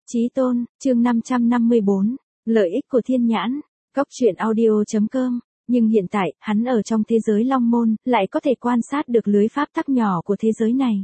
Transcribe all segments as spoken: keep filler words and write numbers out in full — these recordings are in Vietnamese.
Chí tôn, chương năm trăm năm mươi bốn, lợi ích của thiên nhãn, Cóc truyện audio chấm com, nhưng hiện tại, hắn ở trong thế giới Long Môn, lại có thể quan sát được lưới pháp tắc nhỏ của thế giới này.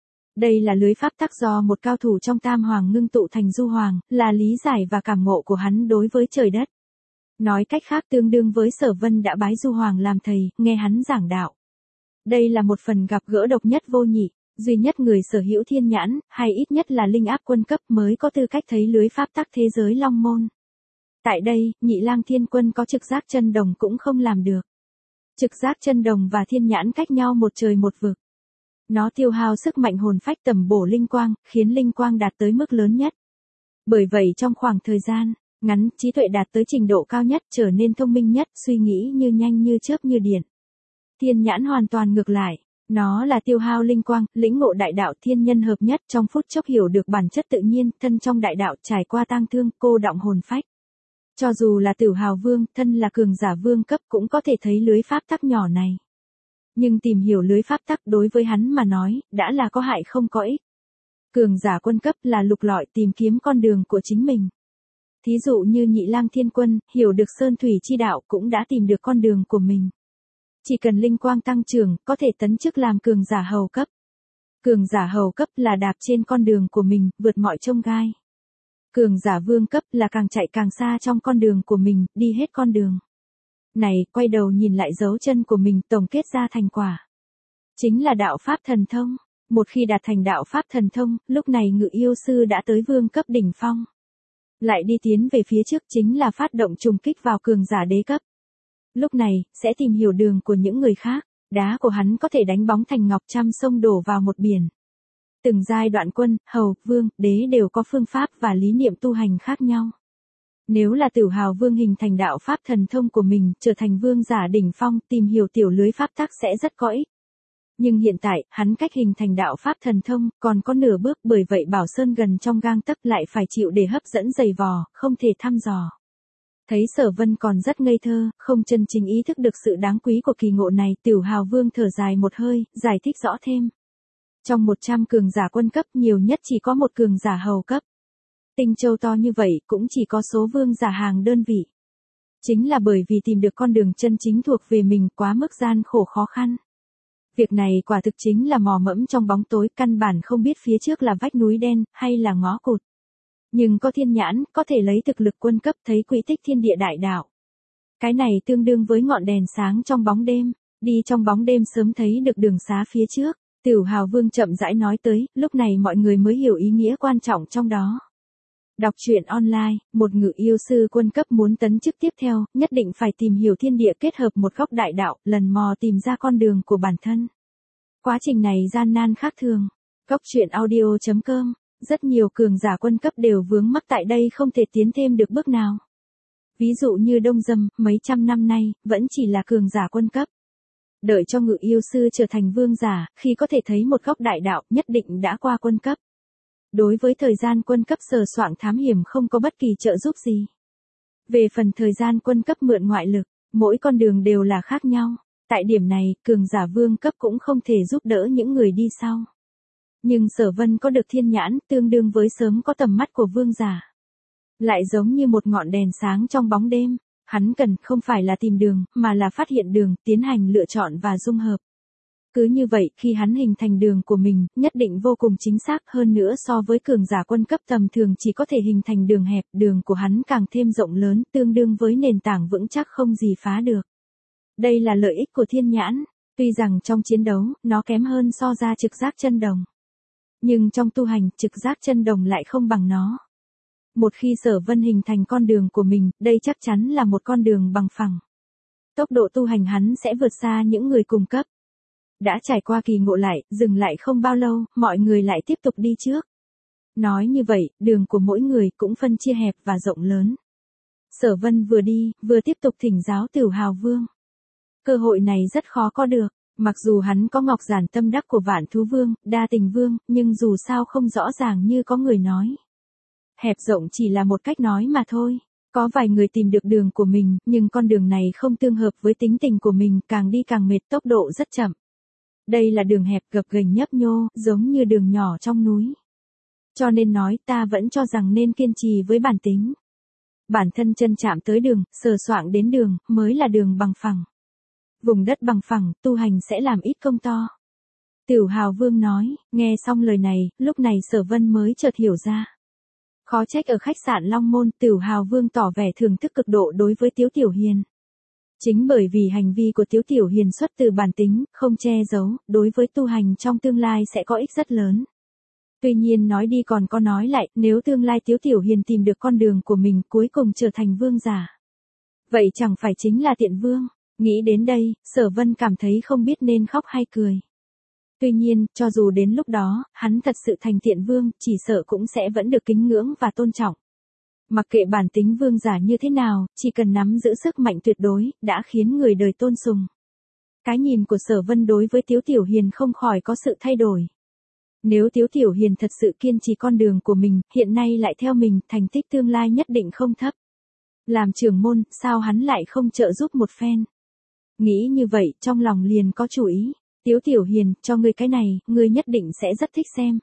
Đây là lưới pháp tắc do một cao thủ trong Tam Hoàng ngưng tụ thành Du Hoàng, là lý giải và cảm ngộ của hắn đối với trời đất. Nói cách khác tương đương với Sở Vân đã bái Du Hoàng làm thầy, nghe hắn giảng đạo. Đây là một phần gặp gỡ độc nhất vô nhị, duy nhất người sở hữu thiên nhãn, hay ít nhất là linh áp quân cấp mới có tư cách thấy lưới pháp tắc thế giới Long Môn. Tại đây, Nhị Lang Thiên Quân có trực giác chân đồng cũng không làm được. Trực giác chân đồng và thiên nhãn cách nhau một trời một vực. Nó tiêu hao sức mạnh hồn phách tầm bổ linh quang, khiến linh quang đạt tới mức lớn nhất. Bởi vậy trong khoảng thời gian ngắn, trí tuệ đạt tới trình độ cao nhất, trở nên thông minh nhất, suy nghĩ như nhanh như chớp như điện. Thiên nhãn hoàn toàn ngược lại. Nó là tiêu hao linh quang, lĩnh ngộ đại đạo thiên nhân hợp nhất, trong phút chốc hiểu được bản chất tự nhiên, thân trong đại đạo, trải qua tang thương, cô đọng hồn phách. Cho dù là Tử Hào Vương, thân là cường giả vương cấp cũng có thể thấy lưới pháp tắc nhỏ này. Nhưng tìm hiểu lưới pháp tắc đối với hắn mà nói, đã là có hại không có ích. Cường giả quân cấp là lục lọi tìm kiếm con đường của chính mình. Thí dụ như Nhị Lang Thiên Quân, hiểu được sơn thủy chi đạo cũng đã tìm được con đường của mình. Chỉ cần linh quang tăng trưởng, có thể tấn chức làm cường giả hầu cấp. Cường giả hầu cấp là đạp trên con đường của mình, vượt mọi chông gai. Cường giả vương cấp là càng chạy càng xa trong con đường của mình, đi hết con đường. Này, quay đầu nhìn lại dấu chân của mình, tổng kết ra thành quả. Chính là đạo pháp thần thông. Một khi đạt thành đạo pháp thần thông, lúc này Ngự Yêu Sư đã tới vương cấp đỉnh phong. Lại đi tiến về phía trước chính là phát động trùng kích vào cường giả đế cấp. Lúc này, sẽ tìm hiểu đường của những người khác, đá của hắn có thể đánh bóng thành ngọc, trăm sông đổ vào một biển. Từng giai đoạn quân, hầu, vương, đế đều có phương pháp và lý niệm tu hành khác nhau. Nếu là Tử Hào Vương hình thành đạo pháp thần thông của mình, trở thành vương giả đỉnh phong, tìm hiểu tiểu lưới pháp tắc sẽ rất có ích. Nhưng hiện tại, hắn cách hình thành đạo pháp thần thông, còn có nửa bước, bởi vậy Bảo Sơn gần trong gang tấc lại phải chịu để hấp dẫn dày vò, không thể thăm dò. Thấy Sở Vân còn rất ngây thơ, không chân chính ý thức được sự đáng quý của kỳ ngộ này, Tử Hào Vương thở dài một hơi, giải thích rõ thêm. Trong một trăm cường giả quân cấp nhiều nhất chỉ có một cường giả hầu cấp. Tinh Châu to như vậy cũng chỉ có số vương giả hàng đơn vị. Chính là bởi vì tìm được con đường chân chính thuộc về mình quá mức gian khổ khó khăn. Việc này quả thực chính là mò mẫm trong bóng tối, căn bản không biết phía trước là vách núi đen, hay là ngõ cụt. Nhưng có thiên nhãn, có thể lấy thực lực quân cấp thấy quỹ tích thiên địa đại đạo. Cái này tương đương với ngọn đèn sáng trong bóng đêm, đi trong bóng đêm sớm thấy được đường xá phía trước. Tử Hào Vương chậm rãi nói tới, lúc này mọi người mới hiểu ý nghĩa quan trọng trong đó. Đọc truyện online, một Ngự Yêu Sư quân cấp muốn tấn chức tiếp theo, nhất định phải tìm hiểu thiên địa kết hợp một góc đại đạo, lần mò tìm ra con đường của bản thân. Quá trình này gian nan khác thường. Cóc truyện audio chấm com, rất nhiều cường giả quân cấp đều vướng mắc tại đây không thể tiến thêm được bước nào. Ví dụ như Đông Dâm, mấy trăm năm nay, vẫn chỉ là cường giả quân cấp. Đợi cho Ngự Yêu Sư trở thành vương giả, khi có thể thấy một góc đại đạo, nhất định đã qua quân cấp. Đối với thời gian quân cấp sờ soạng thám hiểm không có bất kỳ trợ giúp gì. Về phần thời gian quân cấp mượn ngoại lực, mỗi con đường đều là khác nhau. Tại điểm này, cường giả vương cấp cũng không thể giúp đỡ những người đi sau. Nhưng Sở Vân có được thiên nhãn, tương đương với sớm có tầm mắt của vương giả. Lại giống như một ngọn đèn sáng trong bóng đêm, hắn cần không phải là tìm đường, mà là phát hiện đường, tiến hành lựa chọn và dung hợp. Cứ như vậy, khi hắn hình thành đường của mình, nhất định vô cùng chính xác hơn nữa so với cường giả quân cấp tầm thường chỉ có thể hình thành đường hẹp, đường của hắn càng thêm rộng lớn, tương đương với nền tảng vững chắc không gì phá được. Đây là lợi ích của thiên nhãn, tuy rằng trong chiến đấu, nó kém hơn so ra trực giác chân đồng. Nhưng trong tu hành, trực giác chân đồng lại không bằng nó. Một khi Sở Vân hình thành con đường của mình, đây chắc chắn là một con đường bằng phẳng. Tốc độ tu hành hắn sẽ vượt xa những người cùng cấp. Đã trải qua kỳ ngộ lại, dừng lại không bao lâu, mọi người lại tiếp tục đi trước. Nói như vậy, đường của mỗi người cũng phân chia hẹp và rộng lớn. Sở Vân vừa đi, vừa tiếp tục thỉnh giáo Tử Hào Vương. Cơ hội này rất khó có được, mặc dù hắn có ngọc giản tâm đắc của Vạn Thú Vương, Đa Tình Vương, nhưng dù sao không rõ ràng như có người nói. Hẹp rộng chỉ là một cách nói mà thôi. Có vài người tìm được đường của mình, nhưng con đường này không tương hợp với tính tình của mình, càng đi càng mệt, tốc độ rất chậm. Đây là đường hẹp gập ghềnh nhấp nhô, giống như đường nhỏ trong núi. Cho nên nói ta vẫn cho rằng nên kiên trì với bản tính. Bản thân chân chạm tới đường, sờ soạng đến đường, mới là đường bằng phẳng. Vùng đất bằng phẳng, tu hành sẽ làm ít công to. Tiểu Hào Vương nói, nghe xong lời này, lúc này Sở Vân mới chợt hiểu ra. Khó trách ở khách sạn Long Môn, Tiểu Hào Vương tỏ vẻ thưởng thức cực độ đối với Tiếu Tiểu Hiền. Chính bởi vì hành vi của Tiếu Tiểu Hiền xuất từ bản tính, không che giấu, đối với tu hành trong tương lai sẽ có ích rất lớn. Tuy nhiên nói đi còn có nói lại, nếu tương lai Tiếu Tiểu Hiền tìm được con đường của mình cuối cùng trở thành vương giả. Vậy chẳng phải chính là tiện vương. Nghĩ đến đây, Sở Vân cảm thấy không biết nên khóc hay cười. Tuy nhiên, cho dù đến lúc đó, hắn thật sự thành tiện vương, chỉ sợ cũng sẽ vẫn được kính ngưỡng và tôn trọng. Mặc kệ bản tính vương giả như thế nào, chỉ cần nắm giữ sức mạnh tuyệt đối, đã khiến người đời tôn sùng. Cái nhìn của Sở Vân đối với Tiếu Tiểu Hiền không khỏi có sự thay đổi. Nếu Tiếu Tiểu Hiền thật sự kiên trì con đường của mình, hiện nay lại theo mình, thành tích tương lai nhất định không thấp. Làm trưởng môn, sao hắn lại không trợ giúp một phen? Nghĩ như vậy, trong lòng liền có chủ ý. Tiếu Tiểu Hiền, cho ngươi cái này, ngươi nhất định sẽ rất thích xem.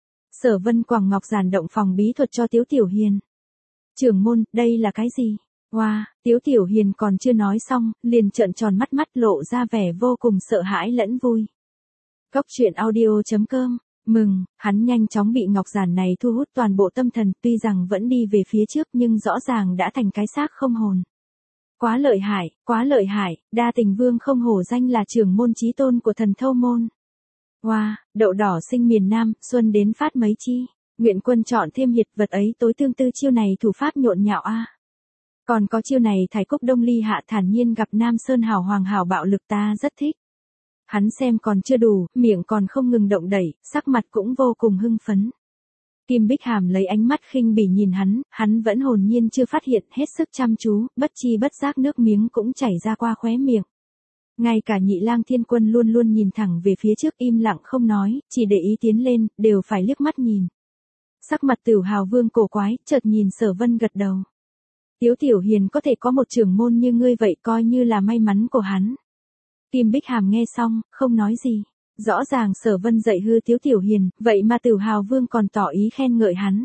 Sở Vân quẳng ngọc giản động phòng bí thuật cho Tiếu Tiểu Hiền. Trưởng môn, đây là cái gì? Wow, Tiếu Tiểu Hiền còn chưa nói xong, liền trợn tròn mắt mắt lộ ra vẻ vô cùng sợ hãi lẫn vui. Cốc truyện audio chấm com, mừng, hắn nhanh chóng bị ngọc giản này thu hút toàn bộ tâm thần, tuy rằng vẫn đi về phía trước nhưng rõ ràng đã thành cái xác không hồn. Quá lợi hại, quá lợi hại, đa tình vương không hổ danh là trưởng môn chí tôn của thần thâu môn. Wow, đậu đỏ sinh miền Nam, xuân đến phát mấy chi. Nguyện quân chọn thêm hiệt vật ấy tối tương tư chiêu này thủ pháp nhộn nhạo a. À. Còn có chiêu này Thái Cúc Đông Ly hạ thản nhiên gặp Nam Sơn hào hoàng hào bạo lực ta rất thích. Hắn xem còn chưa đủ, miệng còn không ngừng động đẩy, sắc mặt cũng vô cùng hưng phấn. Kim Bích Hàm lấy ánh mắt khinh bỉ nhìn hắn, hắn vẫn hồn nhiên chưa phát hiện, hết sức chăm chú, bất chi bất giác nước miếng cũng chảy ra qua khóe miệng. Ngay cả Nhị Lang Thiên Quân luôn luôn nhìn thẳng về phía trước im lặng không nói, chỉ để ý tiến lên, đều phải liếc mắt nhìn. Sắc mặt Tiểu Hào Vương cổ quái, chợt nhìn Sở Vân gật đầu. Tiếu Tiểu Hiền có thể có một trưởng môn như ngươi vậy coi như là may mắn của hắn. Kim Bích Hàm nghe xong, không nói gì. Rõ ràng Sở Vân dạy hư Tiếu Tiểu Hiền, vậy mà Tiểu Hào Vương còn tỏ ý khen ngợi hắn.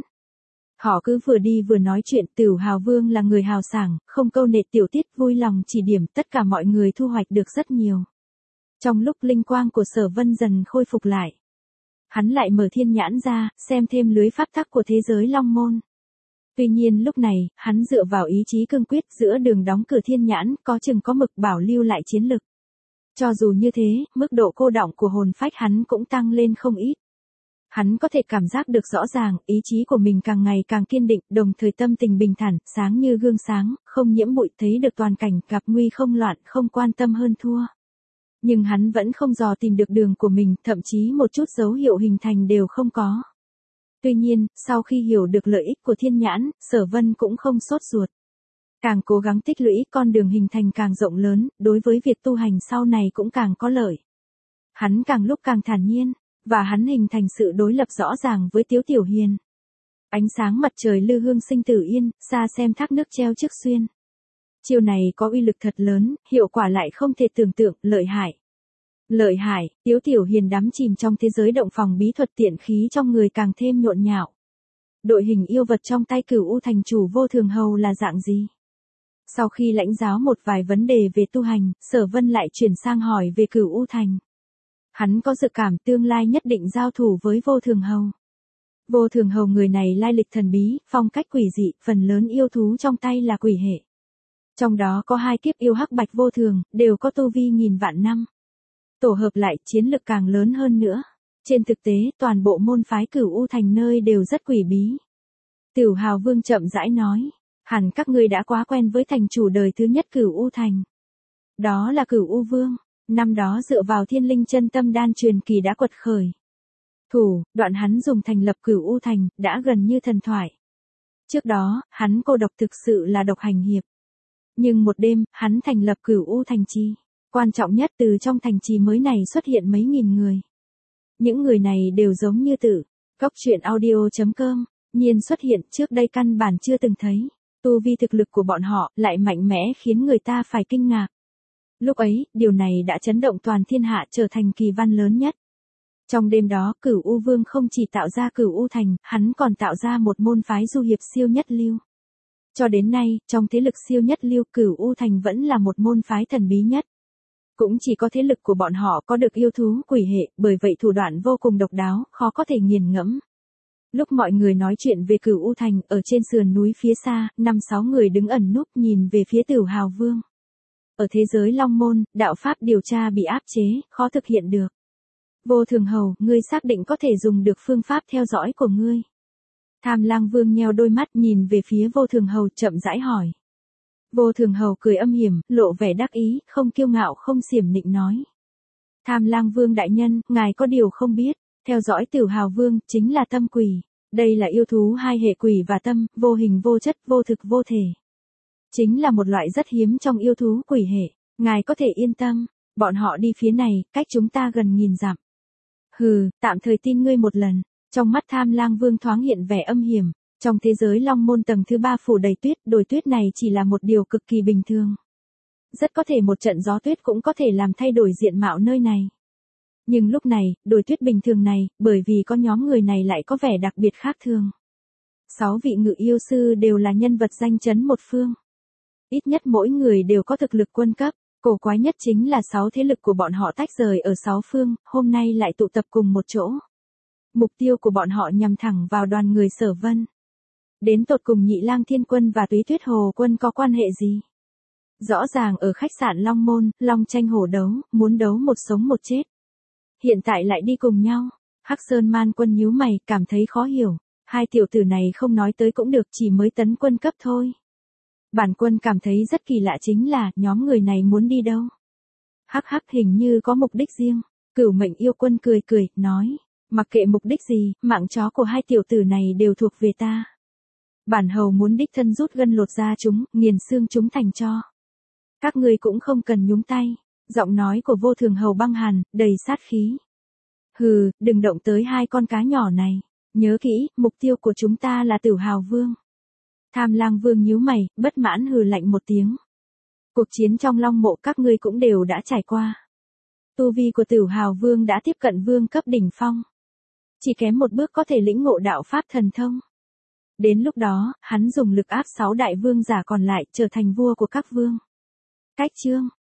Họ cứ vừa đi vừa nói chuyện, Tiểu Hào Vương là người hào sảng, không câu nệ tiểu tiết, vui lòng chỉ điểm, tất cả mọi người thu hoạch được rất nhiều. Trong lúc linh quang của Sở Vân dần khôi phục lại, hắn lại mở thiên nhãn ra, xem thêm lưới pháp tắc của thế giới Long Môn. Tuy nhiên lúc này, hắn dựa vào ý chí cương quyết giữa đường đóng cửa thiên nhãn, có chừng có mực bảo lưu lại chiến lực. Cho dù như thế, mức độ cô đọng của hồn phách hắn cũng tăng lên không ít. Hắn có thể cảm giác được rõ ràng, ý chí của mình càng ngày càng kiên định, đồng thời tâm tình bình thản, sáng như gương sáng, không nhiễm bụi, thấy được toàn cảnh, gặp nguy không loạn, không quan tâm hơn thua. Nhưng hắn vẫn không dò tìm được đường của mình, thậm chí một chút dấu hiệu hình thành đều không có. Tuy nhiên, sau khi hiểu được lợi ích của thiên nhãn, Sở Vân cũng không sốt ruột. Càng cố gắng tích lũy, con đường hình thành càng rộng lớn, đối với việc tu hành sau này cũng càng có lợi. Hắn càng lúc càng thản nhiên, và hắn hình thành sự đối lập rõ ràng với Tiếu Tiểu Hiền. Ánh sáng mặt trời lư hương sinh tử yên, xa xem thác nước treo trước xuyên. Chiêu này có uy lực thật lớn, hiệu quả lại không thể tưởng tượng, lợi hại. Lợi hại, Tiếu Tiểu Hiền đắm chìm trong thế giới động phòng bí thuật, tiện khí trong người càng thêm nhộn nhạo. Đội hình yêu vật trong tay Cửu U thành chủ Vô Thường Hầu là dạng gì? Sau khi lãnh giáo một vài vấn đề về tu hành, Sở Vân lại chuyển sang hỏi về Cửu U thành. Hắn có dự cảm tương lai nhất định giao thủ với Vô Thường Hầu. Vô Thường Hầu người này lai lịch thần bí, phong cách quỷ dị, phần lớn yêu thú trong tay là quỷ hệ. Trong đó có hai kiếp yêu hắc bạch vô thường, đều có tu vi nghìn vạn năm. Tổ hợp lại chiến lực càng lớn hơn nữa. Trên thực tế, toàn bộ môn phái Cửu U thành nơi đều rất quỷ bí. Tiểu Hào Vương chậm rãi nói, hẳn các ngươi đã quá quen với thành chủ đời thứ nhất Cửu U thành. Đó là Cửu U Vương, năm đó dựa vào Thiên Linh Chân Tâm Đan truyền kỳ đã quật khởi. Thủ, đoạn hắn dùng thành lập Cửu U thành, đã gần như thần thoại. Trước đó, hắn cô độc thực sự là độc hành hiệp. Nhưng một đêm, hắn thành lập Cửu U thành trì. Quan trọng nhất, từ trong thành trì mới này xuất hiện mấy nghìn người. Những người này đều giống như Tử. Cốc truyện audio chấm com, nhiên xuất hiện, trước đây căn bản chưa từng thấy. Tu vi thực lực của bọn họ lại mạnh mẽ khiến người ta phải kinh ngạc. Lúc ấy, điều này đã chấn động toàn thiên hạ, trở thành kỳ văn lớn nhất. Trong đêm đó, Cửu U Vương không chỉ tạo ra Cửu U Thành, hắn còn tạo ra một môn phái du hiệp siêu nhất lưu. Cho đến nay, trong thế lực siêu nhất lưu, Cửu U Thành vẫn là một môn phái thần bí nhất. Cũng chỉ có thế lực của bọn họ có được yêu thú quỷ hệ, bởi vậy thủ đoạn vô cùng độc đáo, khó có thể nghiền ngẫm. Lúc mọi người nói chuyện về Cửu U Thành, ở trên sườn núi phía xa, năm sáu người đứng ẩn núp nhìn về phía Tửu Hào Vương. Ở thế giới Long Môn, đạo pháp điều tra bị áp chế, khó thực hiện được. Vô Thường Hầu, ngươi xác định có thể dùng được phương pháp theo dõi của ngươi. Tham Lang Vương nheo đôi mắt nhìn về phía Vô Thường Hầu chậm rãi hỏi. Vô Thường Hầu cười âm hiểm, lộ vẻ đắc ý, không kiêu ngạo không xiểm nịnh nói. Tham Lang Vương đại nhân, ngài có điều không biết, theo dõi Tửu Hào Vương, chính là tâm quỷ. Đây là yêu thú hai hệ quỷ và tâm, vô hình vô chất, vô thực vô thể. Chính là một loại rất hiếm trong yêu thú quỷ hệ, ngài có thể yên tâm, bọn họ đi phía này, cách chúng ta gần nghìn dặm. Hừ, tạm thời tin ngươi một lần, trong mắt Tham Lang Vương thoáng hiện vẻ âm hiểm, trong thế giới Long Môn tầng thứ ba phủ đầy tuyết, đồi tuyết này chỉ là một điều cực kỳ bình thường. Rất có thể một trận gió tuyết cũng có thể làm thay đổi diện mạo nơi này. Nhưng lúc này, đồi tuyết bình thường này, bởi vì có nhóm người này lại có vẻ đặc biệt khác thường. Sáu vị ngự yêu sư đều là nhân vật danh chấn một phương. Ít nhất mỗi người đều có thực lực quân cấp, cổ quái nhất chính là sáu thế lực của bọn họ tách rời ở sáu phương, hôm nay lại tụ tập cùng một chỗ. Mục tiêu của bọn họ nhằm thẳng vào đoàn người Sở Vân. Đến tột cùng Nhị Lang Thiên Quân và Túy Tuyết Hồ Quân có quan hệ gì? Rõ ràng ở khách sạn Long Môn, long tranh hổ đấu, muốn đấu một sống một chết. Hiện tại lại đi cùng nhau. Hắc Sơn Man Quân nhíu mày, cảm thấy khó hiểu. Hai tiểu tử này không nói tới cũng được, chỉ mới tấn quân cấp thôi. Bản quân cảm thấy rất kỳ lạ chính là, nhóm người này muốn đi đâu? Hắc hắc, hình như có mục đích riêng. Cửu Mệnh Yêu Quân cười cười, nói. Mặc kệ mục đích gì, mạng chó của hai tiểu tử này đều thuộc về ta. Bản hầu muốn đích thân rút gân lột da chúng, nghiền xương chúng thành tro. Các ngươi cũng không cần nhúng tay. Giọng nói của Vô Thường Hầu băng hàn, đầy sát khí. Hừ, đừng động tới hai con cá nhỏ này. Nhớ kỹ, mục tiêu của chúng ta là Tửu Hào Vương. Tham Lang Vương nhíu mày, bất mãn hừ lạnh một tiếng. Cuộc chiến trong Long Mộ các ngươi cũng đều đã trải qua. Tu vi của Tửu Hào Vương đã tiếp cận vương cấp đỉnh phong. Chỉ kém một bước có thể lĩnh ngộ đạo pháp thần thông. Đến lúc đó, hắn dùng lực áp sáu đại vương giả còn lại trở thành vua của các vương. Cách chương